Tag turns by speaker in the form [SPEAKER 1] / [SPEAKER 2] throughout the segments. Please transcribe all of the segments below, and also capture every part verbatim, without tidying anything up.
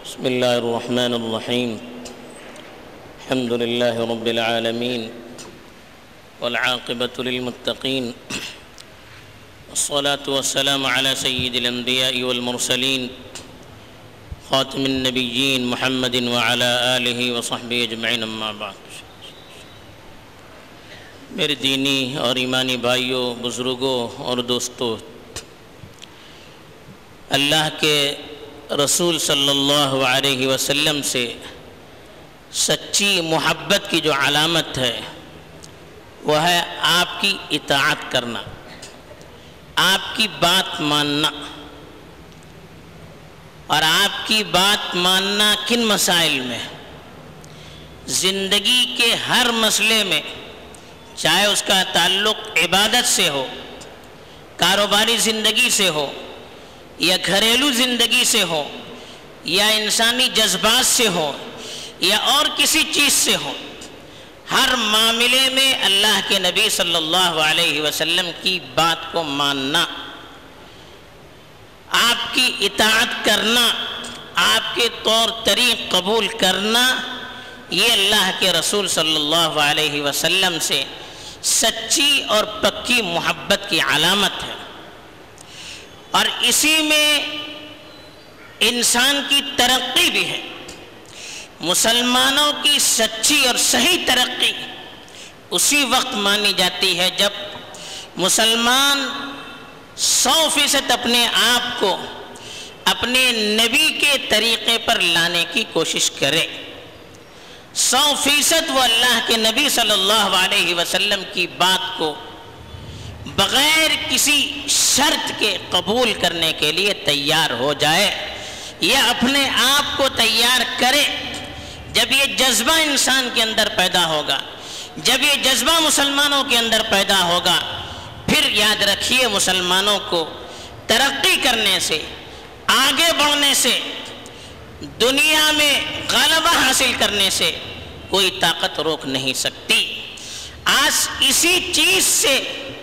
[SPEAKER 1] بسم الله الرحمن الرحيم. الحمد لله رب العالمين والعاقبة للمتقين، والصلاة والسلام على سيد الأنبياء والمرسلين خاتم النبيين محمد وعلى آله وصحبه أجمعين، أما بعد. میرے دینی اور ایمانی بھائیوں، بزرگوں اور دوستوں، اللہ کے رسول صلی اللہ علیہ وسلم سے سچی محبت کی جو علامت ہے وہ ہے آپ کی اطاعت کرنا، آپ کی بات ماننا. اور آپ کی بات ماننا کن مسائل میں؟ زندگی کے ہر مسئلے میں، چاہے اس کا تعلق عبادت سے ہو، کاروباری زندگی سے ہو، یا گھریلو زندگی سے ہو، یا انسانی جذبات سے ہو، یا اور کسی چیز سے ہو، ہر معاملے میں اللہ کے نبی صلی اللہ علیہ وسلم کی بات کو ماننا، آپ کی اطاعت کرنا، آپ کے طور طریق قبول کرنا، یہ اللہ کے رسول صلی اللہ علیہ وسلم سے سچی اور پکی محبت کی علامت ہے. اور اسی میں انسان کی ترقی بھی ہے. مسلمانوں کی سچی اور صحیح ترقی اسی وقت مانی جاتی ہے جب مسلمان سو فیصد اپنے آپ کو اپنے نبی کے طریقے پر لانے کی کوشش کرے. سو فیصد وہ اللہ کے نبی صلی اللہ علیہ وسلم کی بات کو بغیر کسی شرط کے قبول کرنے کے لیے تیار ہو جائے، یا اپنے آپ کو تیار کرے. جب یہ جذبہ انسان کے اندر پیدا ہوگا، جب یہ جذبہ مسلمانوں کے اندر پیدا ہوگا، پھر یاد رکھیے مسلمانوں کو ترقی کرنے سے، آگے بڑھنے سے، دنیا میں غلبہ حاصل کرنے سے کوئی طاقت روک نہیں سکتی. آج اسی چیز سے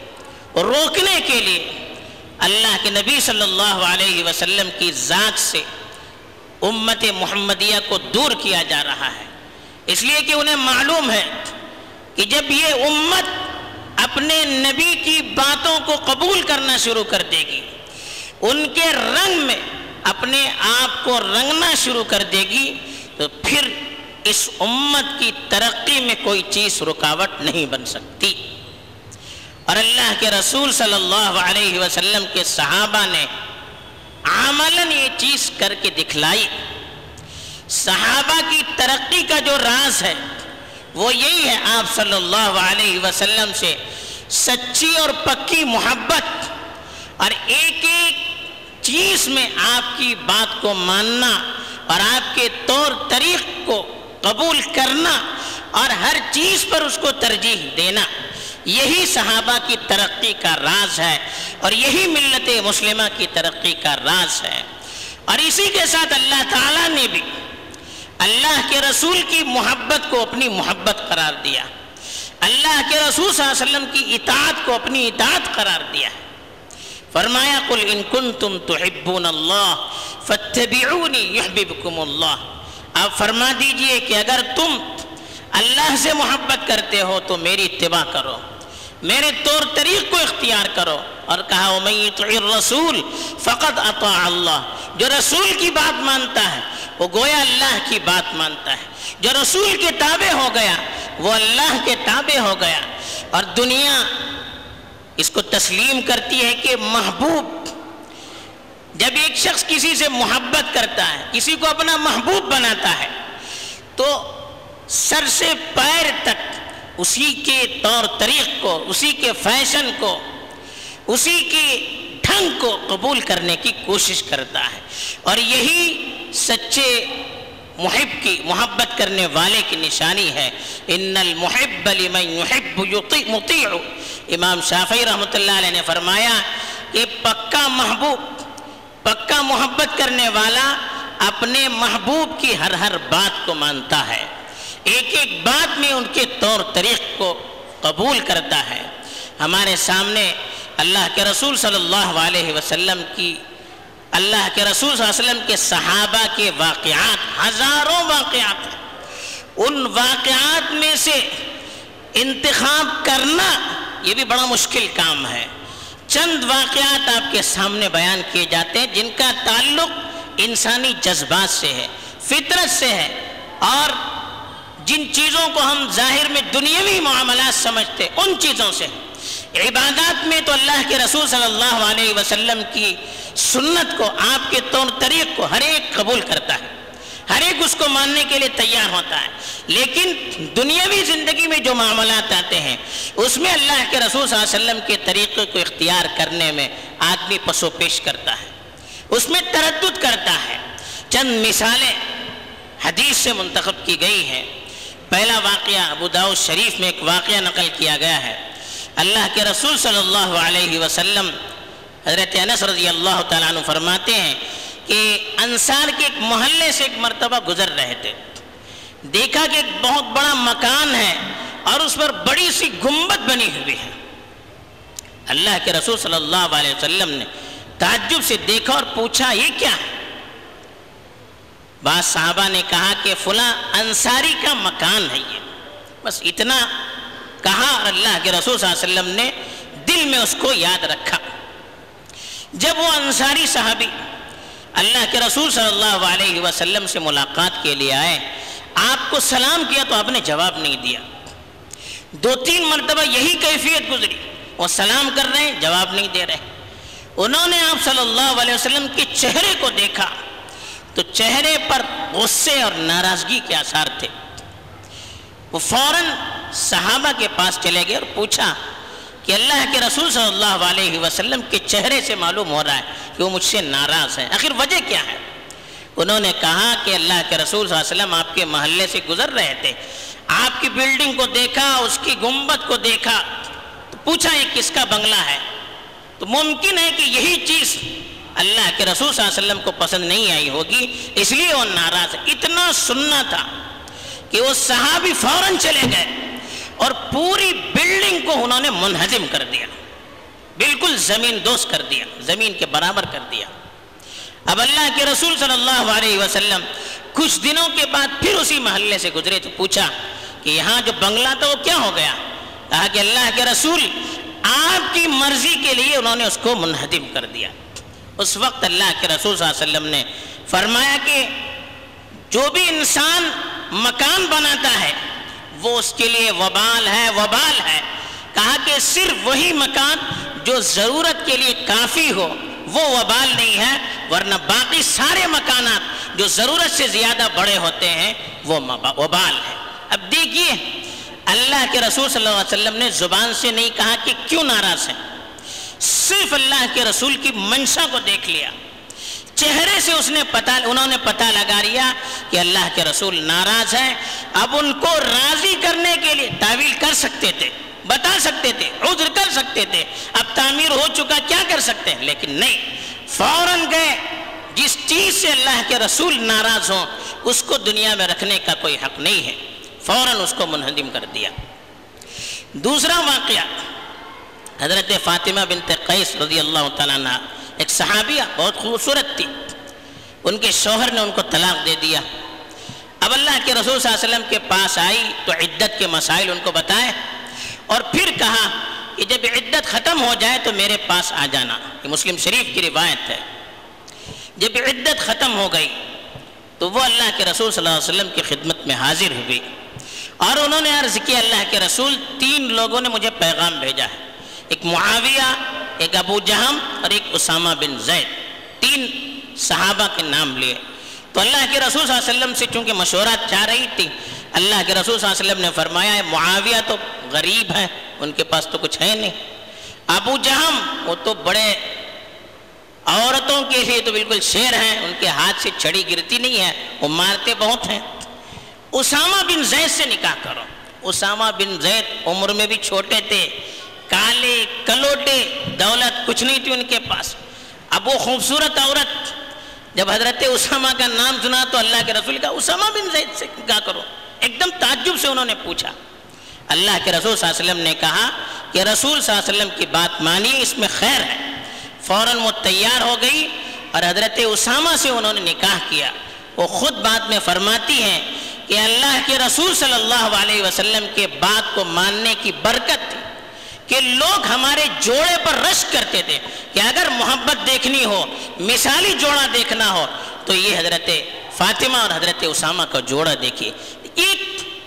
[SPEAKER 1] روکنے کے لیے اللہ کے نبی صلی اللہ علیہ وسلم کی ذات سے امت محمدیہ کو دور کیا جا رہا ہے، اس لیے کہ انہیں معلوم ہے کہ جب یہ امت اپنے نبی کی باتوں کو قبول کرنا شروع کر دے گی، ان کے رنگ میں اپنے آپ کو رنگنا شروع کر دے گی، تو پھر اس امت کی ترقی میں کوئی چیز رکاوٹ نہیں بن سکتی. اور اللہ کے رسول صلی اللہ علیہ وسلم کے صحابہ نے عملاً یہ چیز کر کے دکھلائی. صحابہ کی ترقی کا جو راز ہے وہ یہی ہے، آپ صلی اللہ علیہ وسلم سے سچی اور پکی محبت، اور ایک ایک چیز میں آپ کی بات کو ماننا اور آپ کے طور طریق کو قبول کرنا، اور ہر چیز پر اس کو ترجیح دینا. یہی صحابہ کی ترقی کا راز ہے، اور یہی ملت مسلمہ کی ترقی کا راز ہے. اور اسی کے ساتھ اللہ تعالیٰ نے بھی اللہ کے رسول کی محبت کو اپنی محبت قرار دیا، اللہ کے رسول صلی اللہ علیہ وسلم کی اطاعت کو اپنی اطاعت قرار دیا. فرمایا قل ان کنتم تحبون اللہ فاتبعونی یحببکم اللہ. آپ فرما دیجئے کہ اگر تم اللہ سے محبت کرتے ہو تو میری اتباع کرو، میرے طور طریق کو اختیار کرو. اور کہا وَمَن يُطِعِ الرَّسُولِ فَقَدْ أَطَاعَ اللَّهَ. جو رسول کی بات مانتا ہے وہ گویا اللہ کی بات مانتا ہے. جو رسول کے تابع ہو گیا وہ اللہ کے تابع ہو گیا. اور دنیا اس کو تسلیم کرتی ہے کہ محبوب، جب ایک شخص کسی سے محبت کرتا ہے، کسی کو اپنا محبوب بناتا ہے، تو سر سے پیر تک اسی کے طور طریق کو، اسی کے فیشن کو، اسی کے ڈھنگ کو قبول کرنے کی کوشش کرتا ہے. اور یہی سچے محب کی، محبت کرنے والے کی نشانی ہے. ان المحب لمن يحب مطیع. امام شافعی رحمۃ اللہ علیہ نے فرمایا کہ پکا محبوب، پکا محبت کرنے والا اپنے محبوب کی ہر ہر بات کو مانتا ہے، ایک ایک بات میں ان کے طور طریق کو قبول کرتا ہے. ہمارے سامنے اللہ کے رسول صلی اللہ علیہ وسلم کی اللہ کے رسول صلی اللہ علیہ وسلم کے صحابہ کے واقعات، ہزاروں واقعات ہیں، ان واقعات میں سے انتخاب کرنا یہ بھی بڑا مشکل کام ہے۔ چند واقعات آپ کے سامنے بیان کیے جاتے ہیں جن کا تعلق انسانی جذبات سے ہے، فطرت سے ہے، اور جن چیزوں کو ہم ظاہر میں دنیاوی معاملات سمجھتے ان چیزوں سے ہے۔ عبادات میں تو اللہ کے رسول صلی اللہ علیہ وسلم کی سنت کو، آپ کے طور طریق کو ہر ایک قبول کرتا ہے، ہر ایک اس کو ماننے کے لیے تیار ہوتا ہے، لیکن دنیاوی زندگی میں جو معاملات آتے ہیں اس میں اللہ کے رسول صلی اللہ علیہ وسلم کے طریقے کو اختیار کرنے میں آدمی پسو پیش کرتا ہے، اس میں تردد کرتا ہے۔ چند مثالیں حدیث سے منتخب کی گئی ہیں۔ پہلا واقعہ ابو داؤد شریف میں ایک واقعہ نقل کیا گیا ہے۔ اللہ کے رسول صلی اللہ علیہ وسلم حضرت انس رضی اللہ تعالیٰ عنہ فرماتے ہیں کہ انصار کے ایک محلے سے ایک مرتبہ گزر رہے تھے، دیکھا کہ ایک بہت بڑا مکان ہے اور اس پر بڑی سی گنبد بنی ہوئی ہے۔ اللہ کے رسول صلی اللہ علیہ وسلم نے تعجب سے دیکھا اور پوچھا یہ کیا ہے؟ بعض صحابہ نے کہا کہ فلاں انصاری کا مکان ہے یہ، بس اتنا کہا اور اللہ کے رسول صلی اللہ علیہ وسلم نے دل میں اس کو یاد رکھا۔ جب وہ انصاری صحابی اللہ کے رسول صلی اللہ علیہ وسلم سے ملاقات کے لیے آئے، آپ کو سلام کیا تو آپ نے جواب نہیں دیا۔ دو تین مرتبہ یہی کیفیت گزری، وہ سلام کر رہے ہیں جواب نہیں دے رہے۔ انہوں نے آپ صلی اللہ علیہ وسلم کے چہرے کو دیکھا تو چہرے پر غصے اور ناراضگی کے آثار تھے۔ وہ فوراً صحابہ کے پاس چلے گئے اور پوچھا کہ اللہ کے رسول صلی اللہ علیہ وسلم کے چہرے سے معلوم ہو رہا ہے کہ وہ مجھ سے ناراض ہیں، آخر وجہ کیا ہے؟ انہوں نے کہا کہ اللہ کے رسول صلی اللہ علیہ وسلم آپ کے محلے سے گزر رہے تھے، آپ کی بلڈنگ کو دیکھا، اس کی گنبد کو دیکھا تو پوچھا یہ کس کا بنگلہ ہے؟ تو ممکن ہے کہ یہی چیز اللہ کے رسول صلی اللہ علیہ وسلم کو پسند نہیں آئی ہوگی، اس لیے وہ ناراض ہے۔ اتنا سننا تھا کہ وہ صحابی فوراً چلے گئے اور پوری بلڈنگ کو انہوں نے منہدم کر دیا، بالکل زمین دوز کر دیا، زمین کے برابر کر دیا۔ اب اللہ کے رسول صلی اللہ علیہ وسلم کچھ دنوں کے بعد پھر اسی محلے سے گزرے تو پوچھا کہ یہاں جو بنگلہ تھا وہ کیا ہو گیا؟ کہا کہ اللہ کے رسول آپ کی مرضی کے لیے انہوں نے اس کو منہدم کر دیا۔ اس وقت اللہ کے رسول صلی اللہ علیہ وسلم نے فرمایا کہ جو بھی انسان مکان بناتا ہے وہ اس کے لیے وبال ہے، وبال ہے۔ کہا کہ صرف وہی مکان جو ضرورت کے لیے کافی ہو وہ وبال نہیں ہے، ورنہ باقی سارے مکانات جو ضرورت سے زیادہ بڑے ہوتے ہیں وہ وبال ہے۔ اب دیکھیے اللہ کے رسول صلی اللہ علیہ وسلم نے زبان سے نہیں کہا کہ کیوں ناراض ہیں، صرف اللہ کے رسول کی منشا کو دیکھ لیا، چہرے سے اس نے پتہ انہوں نے پتہ لگا لیا کہ اللہ کے رسول ناراض ہیں۔ اب ان کو راضی کرنے کے لیے تعویل کر سکتے تھے، بتا سکتے تھے، عذر کر سکتے تھے، اب تعمیر ہو چکا کیا کر سکتے ہیں، لیکن نہیں، فوراً گئے۔ جس چیز سے اللہ کے رسول ناراض ہوں اس کو دنیا میں رکھنے کا کوئی حق نہیں ہے، فوراً اس کو منہدم کر دیا۔ دوسرا واقعہ حضرت فاطمہ بنت قیس رضی اللہ تعالیٰ عنہ، ایک صحابیہ بہت خوبصورت تھی، ان کے شوہر نے ان کو طلاق دے دیا۔ اب اللہ کے رسول صلی اللہ علیہ وسلم کے پاس آئی تو عدت کے مسائل ان کو بتائے اور پھر کہا کہ جب عدت ختم ہو جائے تو میرے پاس آ جانا، یہ مسلم شریف کی روایت ہے۔ جب عدت ختم ہو گئی تو وہ اللہ کے رسول صلی اللہ علیہ وسلم کی خدمت میں حاضر ہوئی اور انہوں نے عرض کیا اللہ کے رسول تین لوگوں نے مجھے پیغام بھیجا ہے، ایک معاویہ، ایک ابو جہم اور ایک اسامہ بن زید، تین صحابہ کے نام لیے۔ تو اللہ کے رسول صلی اللہ علیہ وسلم سے چونکہ مشورہ چاہ رہی تھی، اللہ کے رسول صلی اللہ علیہ وسلم نے فرمایا ہے معاویہ تو غریب ہیں، ان کے پاس تو کچھ ہے نہیں، ابو جہم وہ تو بڑے عورتوں کے لیے تو بالکل شیر ہیں، ان کے ہاتھ سے چھڑی گرتی نہیں ہے، وہ مارتے بہت ہیں، اسامہ بن زید سے نکاح کرو۔ اسامہ بن زید عمر میں بھی چھوٹے تھے، کالے کلوٹے، دولت کچھ نہیں تھی ان کے پاس۔ اب وہ خوبصورت عورت جب حضرت اسامہ کا نام سنا تو اللہ کے رسول کا اسامہ بن زید سے نکاح کرو، ایک دم تعجب سے انہوں نے پوچھا۔ اللہ کے رسول صلی اللہ علیہ وسلم نے کہا کہ رسول صلی اللہ علیہ وسلم کی بات مانی، اس میں خیر ہے۔ فوراً وہ تیار ہو گئی اور حضرت اسامہ سے انہوں نے نکاح کیا. وہ خود بعد میں فرماتی ہیں کہ اللہ کے رسول صلی اللہ علیہ وسلم کے بات کو ماننے کی برکت تھی کہ لوگ ہمارے جوڑے پر رشک کرتے تھے کہ اگر محبت دیکھنی ہو، مثالی جوڑا دیکھنا ہو تو یہ حضرت فاطمہ اور حضرت اسامہ کا جوڑا دیکھیے. ایک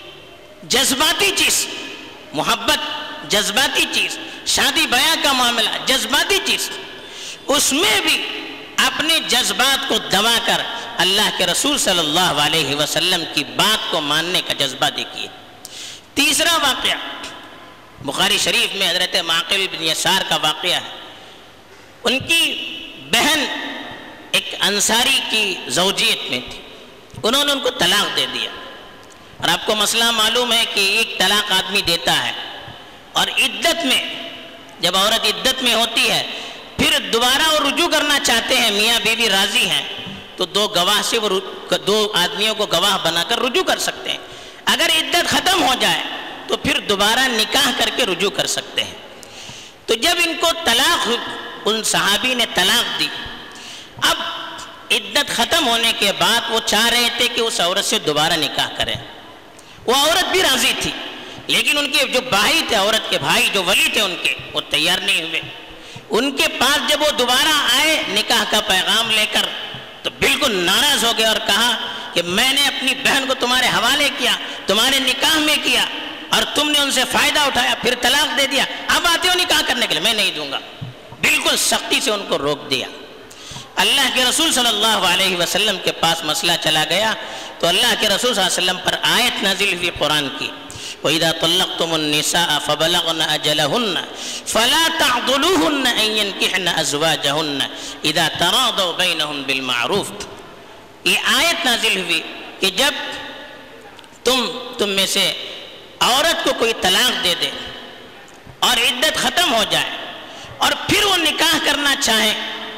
[SPEAKER 1] جذباتی چیز، محبت جذباتی چیز، شادی بیاہ کا معاملہ جذباتی چیز، اس میں بھی اپنے جذبات کو دبا کر اللہ کے رسول صلی اللہ علیہ وسلم کی بات کو ماننے کا جذبہ دیکھیے. تیسرا واقعہ بخاری شریف میں حضرت معقل بن یسار کا واقعہ ہے. ان کی بہن ایک انصاری کی زوجیت میں تھی، انہوں نے ان کو طلاق دے دیا. اور آپ کو مسئلہ معلوم ہے کہ ایک طلاق آدمی دیتا ہے اور عدت میں، جب عورت عدت میں ہوتی ہے پھر دوبارہ وہ رجوع کرنا چاہتے ہیں، میاں بیوی راضی ہیں تو دو گواہ سے وہ دو آدمیوں کو گواہ بنا کر رجوع کر سکتے ہیں. اگر عدت ختم ہو جائے تو پھر دوبارہ نکاح کر کے رجوع کر سکتے ہیں. تو جب ان کو طلاق، ان صحابی نے طلاق دی، اب عدت ختم ہونے کے بعد وہ چاہ رہے تھے کہ اس عورت سے دوبارہ نکاح کریں. وہ عورت بھی راضی تھی لیکن ان کے جو بھائی تھے، عورت کے بھائی جو ولی تھے ان کے، وہ تیار نہیں ہوئے. ان کے پاس جب وہ دوبارہ آئے نکاح کا پیغام لے کر تو بالکل ناراض ہو گئے اور کہا کہ میں نے اپنی بہن کو تمہارے حوالے کیا، تمہارے نکاح میں کیا اور تم نے ان سے فائدہ اٹھایا، پھر طلاق دے دیا، اب آتے ہو نکاح کرنے کے لیے، میں نہیں دوں گا. بالکل سختی سے ان کو روک دیا. اللہ کے رسول صلی اللہ علیہ وسلم کے پاس مسئلہ چلا گیا تو اللہ کے رسول صلی اللہ علیہ وسلم پر آیت نازل ہوئی قرآن کی، وَإِذَا طَلَّقْتُمُ النِّسَاءَ فَبَلَغْنَ أَجَلَهُنَّ فَلَا تَعْضُلُوهُنَّ أَن يَنكِحْنَ أَزْوَاجَهُنَّ إِذَا تَرَاضَوْا بَيْنَهُمْ بِالْمَعْرُوفِ. یہ آیت نازل ہوئی کہ جب تم تم میں سے عورت کو کوئی طلاق دے دے اور عدت ختم ہو جائے اور پھر وہ نکاح کرنا چاہیں،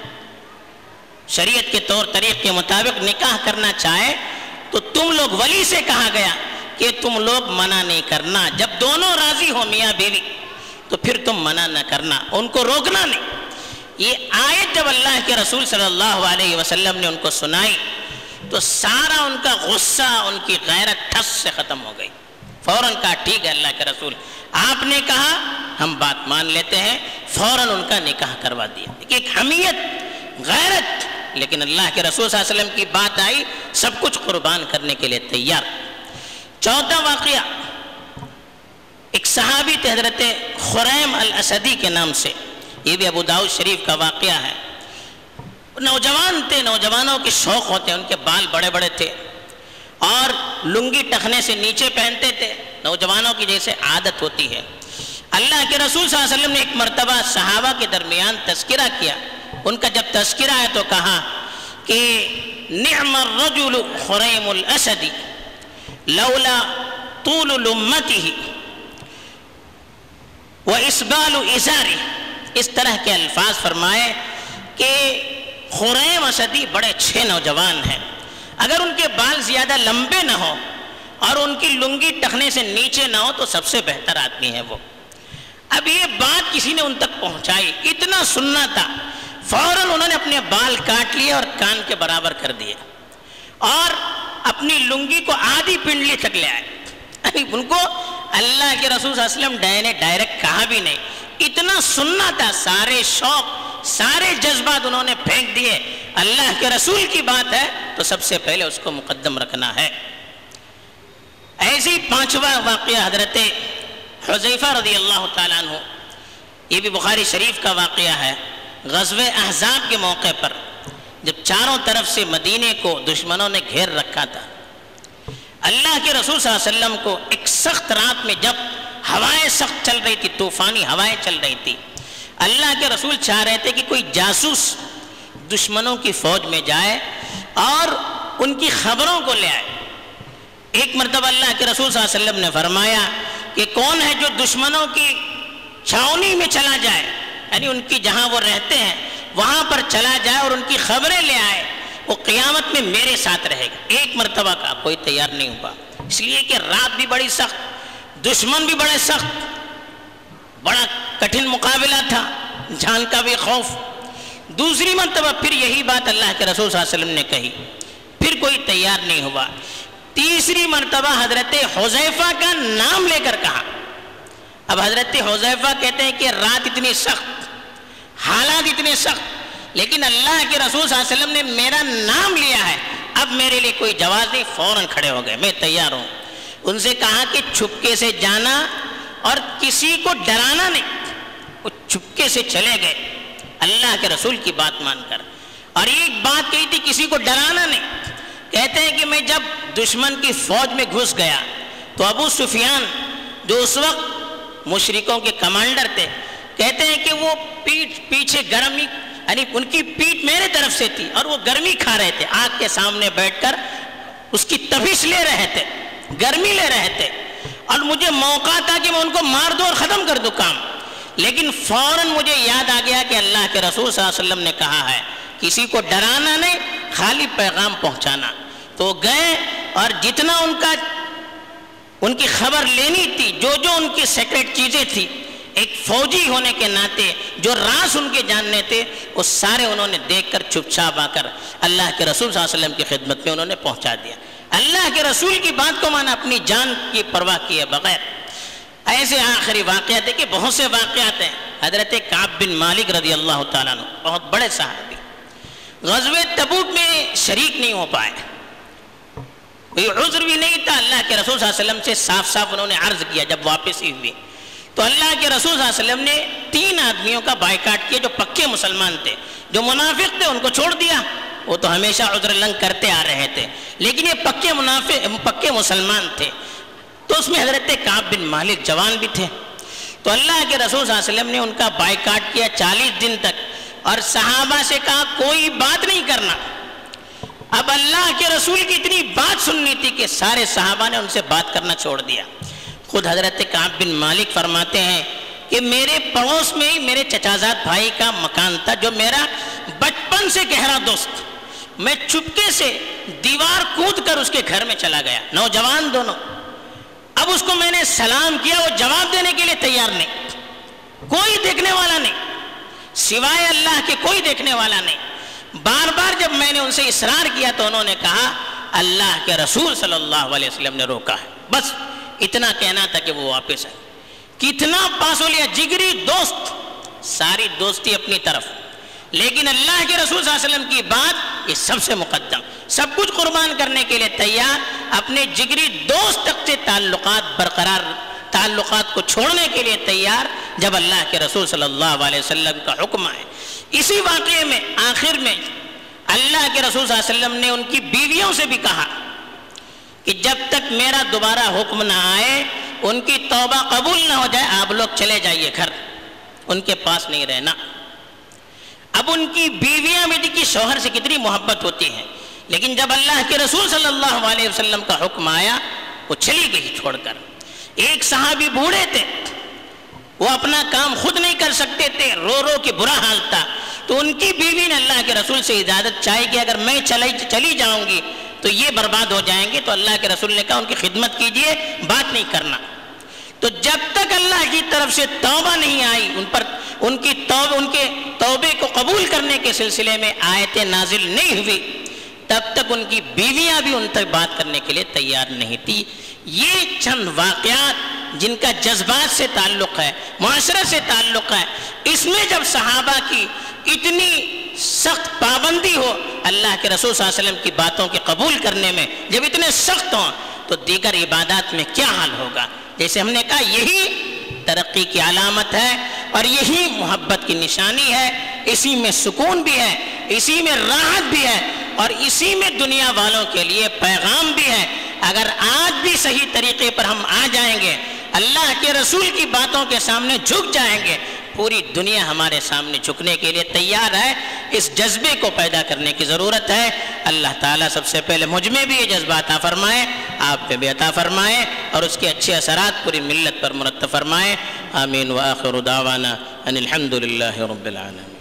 [SPEAKER 1] شریعت کے طور طریق کے مطابق نکاح کرنا چاہے تو تم لوگ، ولی سے کہا گیا کہ تم لوگ منع نہیں کرنا. جب دونوں راضی ہو میاں بیوی تو پھر تم منع نہ کرنا، ان کو روکنا نہیں. یہ آیت جب اللہ کے رسول صلی اللہ علیہ وسلم نے ان کو سنائی تو سارا ان کا غصہ، ان کی غیرت ٹھس سے ختم ہو گئی. فوراً کہا ٹھیک ہے اللہ کے رسول، آپ نے کہا ہم بات مان لیتے ہیں. فوراً ان کا نکاح کروا دیا. ایک حمیت، غیرت، لیکن اللہ کے رسول صلی اللہ علیہ وسلم کی بات آئی، سب کچھ قربان کرنے کے لیے تیار. چوتھا واقعہ، ایک صحابی تھے حضرت خریم الاسدی کے نام سے، یہ بھی ابو داؤد شریف کا واقعہ ہے. نوجوان تھے، نوجوانوں کے شوق ہوتے ہیں، ان کے بال بڑے بڑے تھے اور لنگی ٹخنے سے نیچے پہنتے تھے، نوجوانوں کی جیسے عادت ہوتی ہے. اللہ کے رسول صلی اللہ علیہ وسلم نے ایک مرتبہ صحابہ کے درمیان تذکرہ کیا. ان کا جب تذکرہ ہے تو کہا کہ نعم الرجل خریم الاسدی لولا طول لمته واسبال ازارہ. اس طرح کے الفاظ فرمائے کہ خریم اسدی بڑے اچھے نوجوان ہیں، اگر ان کے بال زیادہ لمبے نہ ہو اور ان کی لنگی ٹخنے سے نیچے نہ ہو تو سب سے بہتر آدمی ہے وہ. اب یہ بات کسی نے ان تک پہنچائی، اتنا سننا تھا، فوراً انہوں نے اپنے بال کاٹ لیے اور کان کے برابر کر دیے اور اپنی لنگی کو آدھی پنڈلی تک لے آئے. ان کو اللہ کے رسول صلی اللہ علیہ وسلم نے ڈائریکٹ کہا بھی نہیں، اتنا سننا تھا. سارے شوق، سارے جذبات انہوں نے پھینک دیے. اللہ کے رسول کی بات ہے تو سب سے پہلے اس کو مقدم رکھنا ہے. ایسی پانچواں واقعہ حضرت حذیفہ رضی اللہ تعالیٰ عنہ، یہ بھی بخاری شریف کا واقعہ ہے. غزوہ احزاب کے موقع پر جب چاروں طرف سے مدینے کو دشمنوں نے گھیر رکھا تھا، اللہ کے رسول صلی اللہ علیہ وسلم کو ایک سخت رات میں جب ہوائیں سخت چل رہی تھی، طوفانی ہوائیں چل رہی تھی، اللہ کے رسول چاہ رہے تھے کہ کوئی جاسوس دشمنوں کی فوج میں جائے اور ان کی خبروں کو لے آئے. ایک مرتبہ اللہ کے رسول صلی اللہ علیہ وسلم نے فرمایا کہ کون ہے جو دشمنوں کی چھاؤنی میں چلا جائے، یعنی ان کی جہاں وہ رہتے ہیں وہاں پر چلا جائے اور ان کی خبریں لے آئے، وہ قیامت میں میرے ساتھ رہے گا. ایک مرتبہ کا کوئی تیار نہیں ہوا، اس لیے کہ رات بھی بڑی سخت، دشمن بھی بڑے سخت، بڑا کٹھن مقابلہ تھا، جان کا بھی خوف. دوسری مرتبہ پھر یہی بات اللہ کے رسول صلی اللہ علیہ وسلم نے کہی، پھر کوئی تیار نہیں ہوا۔ تیسری مرتبہ حضرت حذیفہ کا نام لے کر کہا۔ اب حضرت حذیفہ کہتے ہیں کہ رات اتنی سخت، حالات اتنے سخت، لیکن اللہ کے رسول صلی اللہ علیہ وسلم نے میرا نام لیا ہے، اب میرے لیے کوئی جواز نہیں، فوراً کھڑے ہو گئے، میں تیار ہوں۔ ان سے کہا کہ چھپکے سے جانا اور کسی کو ڈرانا نہیں، وہ چھپکے سے چلے گئے اللہ کے رسول کی بات مان کر۔ اور ایک بات کہی تھی، کسی کو ڈرانا نہیں۔ کہتے ہیں کہ میں جب دشمن کی فوج میں گھس گیا تو ابو سفیان جو اس وقت مشرکوں کے کمانڈر تھے، کہتے ہیں کہ وہ پیٹھ پیچھے گرمی، یعنی ان کی پیٹھ میرے طرف سے تھی اور وہ گرمی کھا رہے تھے، آگ کے سامنے بیٹھ کر اس کی تفش لے رہے تھے، گرمی لے رہے تھے، اور مجھے موقع تھا کہ میں ان کو مار دوں اور ختم کر دوں کام، لیکن فوراً مجھے یاد آ گیا کہ اللہ کے رسول صلی اللہ علیہ وسلم نے کہا ہے کسی کو ڈرانا نہیں، خالی پیغام پہنچانا۔ تو گئے اور جتنا ان کا ان کی خبر لینی تھی، جو جو ان کی سیکرٹ چیزیں تھی، ایک فوجی ہونے کے ناطے جو راز ان کے جاننے تھے، وہ سارے انہوں نے دیکھ کر چپ چاپ آ کر اللہ کے رسول صلی اللہ علیہ وسلم کی خدمت میں انہوں نے پہنچا دیا۔ اللہ کے رسول کی بات کو مانا، اپنی جان کی پرواہ کیے بغیر۔ ایسے آخری واقعات ہے کہ بہت سے واقعات ہیں۔ حضرت کعب بن مالک رضی اللہ تعالیٰ عنہ بہت بڑے صحابی، غزوہ تبوک میں شریک نہیں ہو پائے، کوئی عذر بھی نہیں تھا۔ اللہ کے رسول صلی اللہ علیہ وسلم سے صاف صاف انہوں نے عرض کیا جب واپس ہی ہوئی، تو اللہ کے رسول صلی اللہ علیہ وسلم نے تین آدمیوں کا بائیکاٹ کیا جو پکے مسلمان تھے، جو منافق تھے ان کو چھوڑ دیا، وہ تو ہمیشہ عذر لنگ کرتے آ رہے تھے، لیکن یہ پکے منافق پکے مسلمان تھے۔ تو اس میں حضرت کعب بن مالک جوان بھی تھے، تو اللہ کے رسول صلی اللہ علیہ وسلم نے ان کا بائیکاٹ کیا چالیس دن تک، اور صحابہ سے کہا کوئی بات نہیں کرنا۔ اب اللہ کے رسول کی اتنی بات سننی تھی کہ سارے صحابہ نے ان سے بات کرنا چھوڑ دیا۔ خود حضرت کعب بن مالک فرماتے ہیں کہ میرے پڑوس میں ہی میرے چچازاد بھائی کا مکان تھا جو میرا بچپن سے گہرا دوست، میں چپکے سے دیوار کود کر اس کے گھر میں چلا گیا، نوجوان دونوں۔ اب اس کو میں نے سلام کیا، وہ جواب دینے کے لیے تیار نہیں، کوئی دیکھنے والا نہیں سوائے اللہ کے، کوئی دیکھنے والا نہیں۔ بار بار جب میں نے ان سے اصرار کیا تو انہوں نے کہا اللہ کے رسول صلی اللہ علیہ وسلم نے روکا ہے، بس اتنا کہنا تھا کہ وہ واپس آئے۔ کتنا پاسو لیا، جگری دوست، ساری دوستی اپنی طرف، لیکن اللہ کے رسول صلی اللہ علیہ وسلم کی بات یہ سب سے مقدم، سب کچھ قربان کرنے کے لیے تیار، اپنے جگری دوست تک سے تعلقات برقرار، تعلقات کو چھوڑنے کے لیے تیار جب اللہ کے رسول صلی اللہ علیہ وسلم کا حکم آئے۔ اسی واقعے میں آخر میں اللہ کے رسول صلی اللہ علیہ وسلم نے ان کی بیویوں سے بھی کہا کہ جب تک میرا دوبارہ حکم نہ آئے، ان کی توبہ قبول نہ ہو جائے، آپ لوگ چلے جائیے گھر، ان کے پاس نہیں رہنا۔ اب ان کی بیویاں بھی دیکھی شوہر سے کتنی محبت ہوتی ہیں، لیکن جب اللہ کے رسول صلی اللہ علیہ وسلم کا حکم آیا وہ چلی گئی چھوڑ کر۔ ایک صحابی بوڑھے تھے، وہ اپنا کام خود نہیں کر سکتے تھے، رو رو کے برا حال تھا، تو ان کی بیوی نے اللہ کے رسول سے اجازت چاہی کہ اگر میں چلی چلی جاؤں گی تو یہ برباد ہو جائیں گے، تو اللہ کے رسول نے کہا ان کی خدمت کیجئے، بات نہیں کرنا۔ تو جب تک اللہ کی طرف سے توبہ نہیں آئی ان پر، ان کی توبہ، ان کے توبے کو قبول کرنے کے سلسلے میں آیتیں نازل نہیں ہوئی، تب تک ان کی بیویاں بھی ان تک بات کرنے کے لیے تیار نہیں تھی۔ یہ چند واقعات جن کا جذبات سے تعلق ہے، معاشرے سے تعلق ہے، اس میں جب صحابہ کی اتنی سخت پابندی ہو اللہ کے رسول صلی اللہ علیہ وسلم کی باتوں کے قبول کرنے میں، جب اتنے سخت ہوں تو دیگر عبادات میں کیا حال ہوگا۔ جیسے ہم نے کہا یہی ترقی کی علامت ہے اور یہی محبت کی نشانی ہے، اسی میں سکون بھی ہے، اسی میں راحت بھی ہے، اور اسی میں دنیا والوں کے لیے پیغام بھی ہے۔ اگر آج بھی صحیح طریقے پر ہم آ جائیں گے، اللہ کے رسول کی باتوں کے سامنے جھک جائیں گے، پوری دنیا ہمارے سامنے جھکنے کے لیے تیار ہے۔ اس جذبے کو پیدا کرنے کی ضرورت ہے۔ اللہ تعالیٰ سب سے پہلے مجھ میں بھی یہ جذبہ عطا فرمائے، آپ پہ بھی عطا فرمائے، اور اس کے اچھے اثرات پوری ملت پر مرتب فرمائے۔ آمین۔ وآخر دعوانا ان الحمد للہ رب العالمین۔